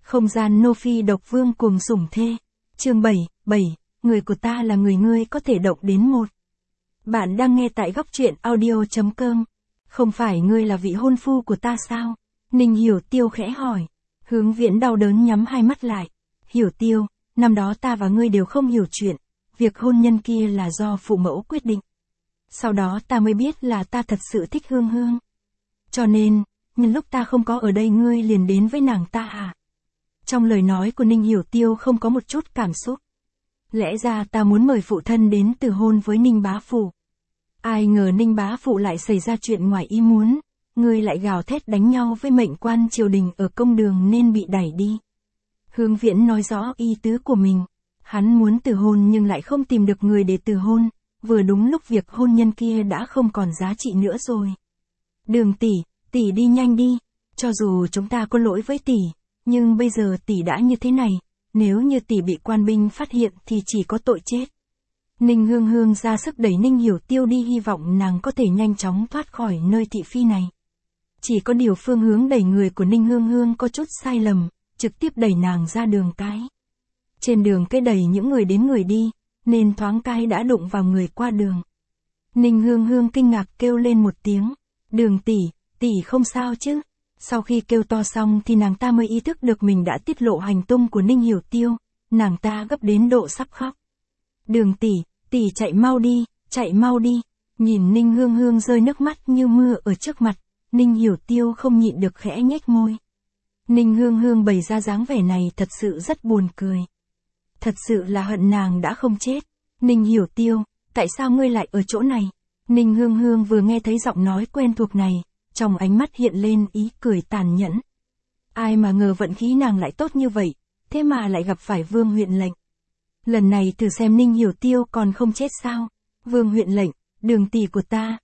Không gian nô phi độc vương cuồng sủng thê. Chương 7, người của ta là người ngươi có thể động đến một. Bạn đang nghe tại góc truyện audio.com. Không phải ngươi là vị hôn phu của ta sao? Ninh Hiểu Tiêu khẽ hỏi. Hướng Viễn đau đớn nhắm hai mắt lại. Hiểu Tiêu, năm đó ta và ngươi đều không hiểu chuyện. Việc hôn nhân kia là do phụ mẫu quyết định. Sau đó ta mới biết là ta thật sự thích Hương Hương. Cho nên, nhân lúc ta không có ở đây ngươi liền đến với nàng ta à? Trong lời nói của Ninh Hiểu Tiêu không có một chút cảm xúc. Lẽ ra ta muốn mời phụ thân đến từ hôn với Ninh bá phụ. Ai ngờ Ninh bá phụ lại xảy ra chuyện ngoài ý muốn, ngươi lại gào thét đánh nhau với mệnh quan triều đình ở công đường nên bị đẩy đi. Hướng Viễn nói rõ ý tứ của mình. Hắn muốn từ hôn nhưng lại không tìm được người để từ hôn, vừa đúng lúc việc hôn nhân kia đã không còn giá trị nữa rồi. Đường tỷ, tỷ đi nhanh đi, cho dù chúng ta có lỗi với tỷ, nhưng bây giờ tỷ đã như thế này, nếu như tỷ bị quan binh phát hiện thì chỉ có tội chết. Ninh Hương Hương ra sức đẩy Ninh Hiểu Tiêu đi, hy vọng nàng có thể nhanh chóng thoát khỏi nơi thị phi này. Chỉ có điều phương hướng đẩy người của Ninh Hương Hương có chút sai lầm, trực tiếp đẩy nàng ra đường cái. Trên đường cái đẩy những người đến người đi, nên thoáng cái đã đụng vào người qua đường. Ninh Hương Hương kinh ngạc kêu lên một tiếng. Đường tỷ, tỷ không sao chứ? Sau khi kêu to xong thì nàng ta mới ý thức được mình đã tiết lộ hành tung của Ninh Hiểu Tiêu, nàng ta gấp đến độ sắp khóc. Đường tỷ, tỷ chạy mau đi, chạy mau đi. Nhìn Ninh Hương Hương rơi nước mắt như mưa ở trước mặt, Ninh Hiểu Tiêu không nhịn được khẽ nhếch môi. Ninh Hương Hương bày ra dáng vẻ này thật sự rất buồn cười. Thật sự là hận nàng đã không chết. Ninh Hiểu Tiêu, tại sao ngươi lại ở chỗ này? Ninh Hương Hương vừa nghe thấy giọng nói quen thuộc này, trong ánh mắt hiện lên ý cười tàn nhẫn. Ai mà ngờ vận khí nàng lại tốt như vậy, thế mà lại gặp phải Vương huyện lệnh. Lần này thử xem Ninh Hiểu Tiêu còn không chết sao? Vương huyện lệnh, đường tỷ của ta,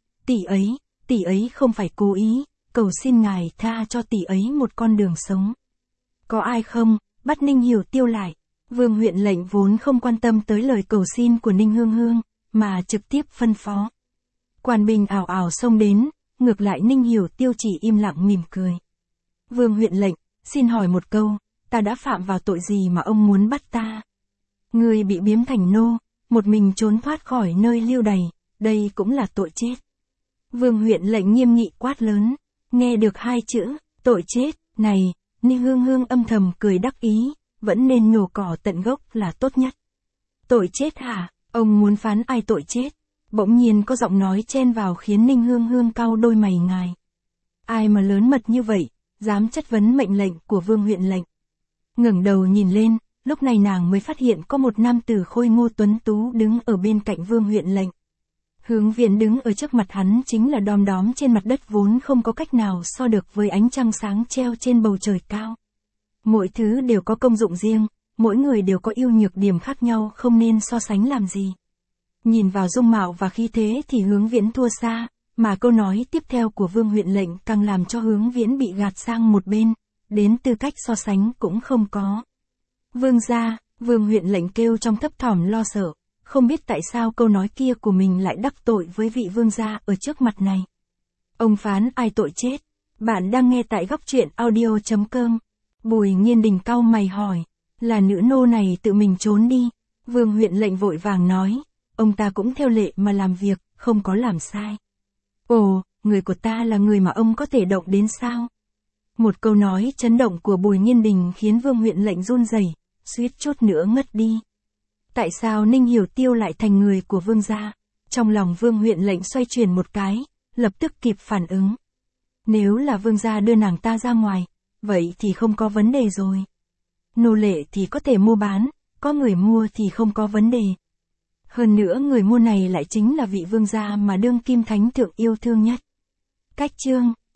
tỷ ấy không phải cố ý, cầu xin ngài tha cho tỷ ấy một con đường sống. Có ai không? Bắt Ninh Hiểu Tiêu lại. Vương huyện lệnh vốn không quan tâm tới lời cầu xin của Ninh Hương Hương, mà trực tiếp phân phó. Quan binh ảo ảo xông đến, ngược lại Ninh Hiểu Tiêu chỉ im lặng mỉm cười. Vương huyện lệnh, xin hỏi một câu, ta đã phạm vào tội gì mà ông muốn bắt ta? Người bị biếm thành nô, một mình trốn thoát khỏi nơi lưu đày, đây cũng là tội chết. Vương huyện lệnh nghiêm nghị quát lớn, nghe được hai chữ, tội chết, này, Ninh Hương Hương âm thầm cười đắc ý, vẫn nên nhổ cỏ tận gốc là tốt nhất. Tội chết hả? Ông muốn phán ai tội chết? Bỗng nhiên có giọng nói chen vào khiến Ninh Hương Hương cau đôi mày ngài. Ai mà lớn mật như vậy, dám chất vấn mệnh lệnh của Vương huyện lệnh. Ngẩng đầu nhìn lên, lúc này nàng mới phát hiện có một nam tử khôi ngô tuấn tú đứng ở bên cạnh Vương huyện lệnh. Hướng Viễn đứng ở trước mặt hắn chính là đom đóm trên mặt đất vốn không có cách nào so được với ánh trăng sáng treo trên bầu trời cao. Mỗi thứ đều có công dụng riêng, mỗi người đều có ưu nhược điểm khác nhau, không nên so sánh làm gì. Nhìn vào dung mạo và khí thế thì Hướng Viễn thua xa, mà câu nói tiếp theo của Vương huyện lệnh càng làm cho Hướng Viễn bị gạt sang một bên, đến tư cách so sánh cũng không có. Vương gia, Vương huyện lệnh kêu trong thấp thỏm lo sợ, không biết tại sao câu nói kia của mình lại đắc tội với vị vương gia ở trước mặt này. Ông phán ai tội chết? Bạn đang nghe tại góc truyện audio.com. Bùi Nghiên Đình cau mày hỏi, là nữ nô này tự mình trốn đi. Vương huyện lệnh vội vàng nói, ông ta cũng theo lệ mà làm việc, không có làm sai. Ồ, người của ta là người mà ông có thể động đến sao? Một câu nói chấn động của Bùi Nghiên Đình khiến Vương huyện lệnh run rẩy, suýt chút nữa ngất đi. Tại sao Ninh Hiểu Tiêu lại thành người của vương gia? Trong lòng Vương huyện lệnh xoay chuyển một cái, lập tức kịp phản ứng. Nếu là vương gia đưa nàng ta ra ngoài, vậy thì không có vấn đề rồi. Nô lệ thì có thể mua bán, có người mua thì không có vấn đề. Hơn nữa người mua này lại chính là vị vương gia mà đương kim thánh thượng yêu thương nhất. Cách chương